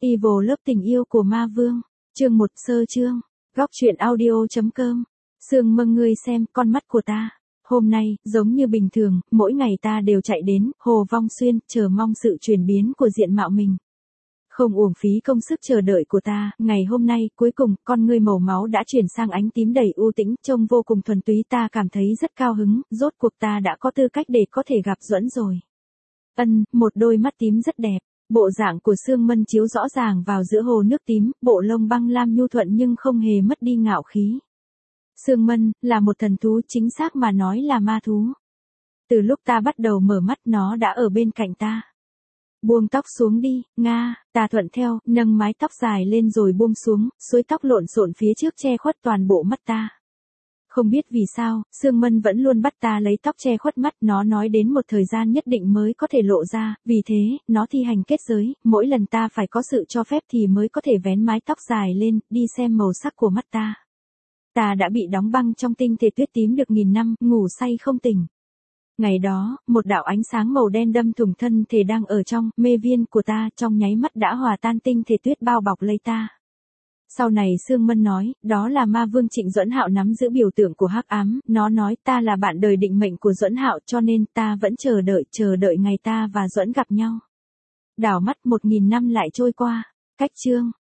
Evil lớp tình yêu của ma vương. Chương 1 sơ chương. Góc truyện audio.com. Sương mâng ngươi xem con mắt của ta. Hôm nay, giống như bình thường, mỗi ngày ta đều chạy đến Hồ Vong Xuyên, chờ mong sự chuyển biến của diện mạo mình. Không uổng phí công sức chờ đợi của ta, ngày hôm nay, cuối cùng, con ngươi màu máu đã chuyển sang ánh tím đầy u tĩnh, trông vô cùng thuần túy, ta cảm thấy rất cao hứng, rốt cuộc ta đã có tư cách để có thể gặp Duẫn rồi. Một đôi mắt tím rất đẹp. Bộ dạng của Sương Mân chiếu rõ ràng vào giữa hồ nước tím, bộ lông băng lam nhu thuận nhưng không hề mất đi ngạo khí. Sương Mân, là một thần thú, chính xác mà nói là ma thú. Từ lúc ta bắt đầu mở mắt nó đã ở bên cạnh ta. Buông tóc xuống đi, Nga, ta thuận theo, nâng mái tóc dài lên rồi buông xuống, suối tóc lộn xộn phía trước che khuất toàn bộ mắt ta. Không biết vì sao, Sương Mân vẫn luôn bắt ta lấy tóc che khuất mắt, nó nói đến một thời gian nhất định mới có thể lộ ra, vì thế, nó thi hành kết giới, mỗi lần ta phải có sự cho phép thì mới có thể vén mái tóc dài lên, đi xem màu sắc của mắt ta. Ta đã bị đóng băng trong tinh thể tuyết tím được 1000 năm, ngủ say không tỉnh. Ngày đó, một đạo ánh sáng màu đen đâm thủng thân thể đang ở trong mê viên của ta, trong nháy mắt đã hòa tan tinh thể tuyết bao bọc lấy ta. Sau này Sương Mân nói, đó là ma vương Trịnh Duẫn Hạo nắm giữ biểu tượng của hắc ám, nó nói ta là bạn đời định mệnh của Duẫn Hạo, cho nên ta vẫn chờ đợi ngày ta và Duẫn gặp nhau. Đảo mắt 1000 năm lại trôi qua. Cách chương.